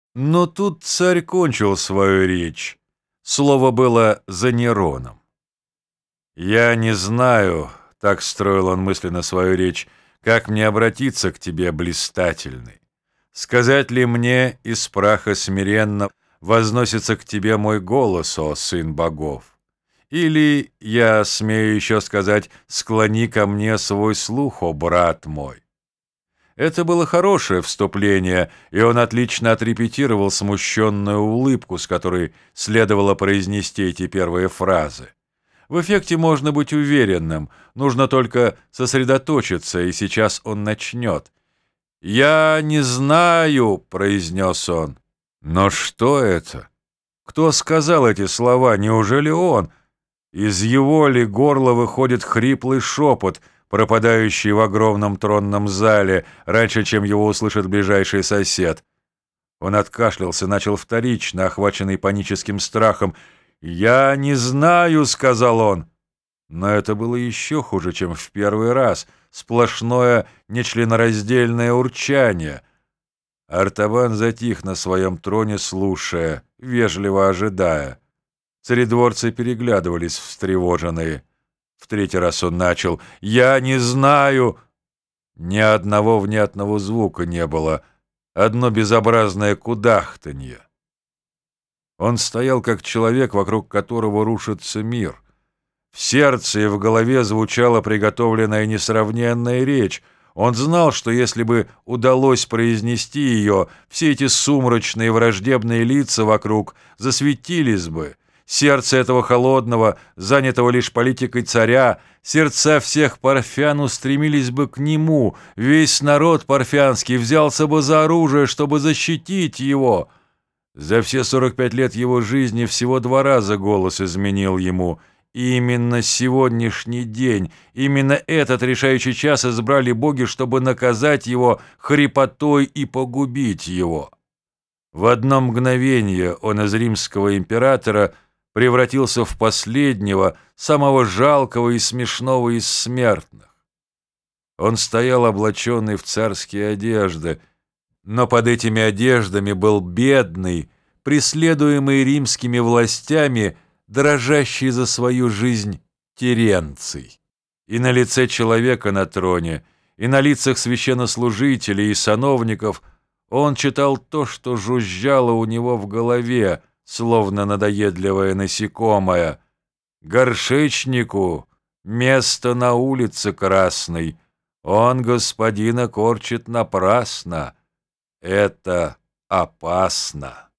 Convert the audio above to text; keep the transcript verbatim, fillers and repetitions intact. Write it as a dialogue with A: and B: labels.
A: Но тут царь кончил свою речь. Слово было за Нероном. «Я не знаю», — так строил он мысленно свою речь, «как мне обратиться к тебе, блистательный. Сказать ли мне из праха смиренно возносится к тебе мой голос, о сын богов? Или, я смею еще сказать, склони ко мне свой слух, о брат мой?» Это было хорошее вступление, и он отлично отрепетировал смущенную улыбку, с которой следовало произнести эти первые фразы. В эффекте можно быть уверенным, нужно только сосредоточиться, и сейчас он начнет. «Я не знаю», — произнес он. Но что это? Кто сказал эти слова? Неужели он? Из его ли горла выходит хриплый шепот, пропадающий в огромном тронном зале, раньше, чем его услышит ближайший сосед? Он откашлялся, начал вторично, охваченный паническим страхом. «Я не знаю», — сказал он. Но это было еще хуже, чем в первый раз. Сплошное нечленораздельное урчание. Артабан затих на своем троне, слушая, вежливо ожидая. Царедворцы переглядывались, встревоженные. В третий раз он начал: «Я не знаю». Ни одного внятного звука не было, одно безобразное кудахтанье. Он стоял, как человек, вокруг которого рушится мир. В сердце и в голове звучала приготовленная несравненная речь. Он знал, что если бы удалось произнести ее, все эти сумрачные враждебные лица вокруг засветились бы. Сердце этого холодного, занятого лишь политикой царя, сердца всех парфян устремились бы к нему. Весь народ парфянский взялся бы за оружие, чтобы защитить его. За все сорок пять лет его жизни всего два раза голос изменил ему. И именно сегодняшний день, именно этот решающий час избрали боги, чтобы наказать его хрипотой и погубить его. В одно мгновение он из римского императора превратился в последнего, самого жалкого и смешного из смертных. Он стоял облаченный в царские одежды, но под этими одеждами был бедный, преследуемый римскими властями, дрожащий за свою жизнь Теренций. И на лице человека на троне, и на лицах священнослужителей и сановников он читал то, что жужжало у него в голове, словно надоедливое насекомое. «Горшечнику место на улице красной, он господина корчит напрасно. Это опасно».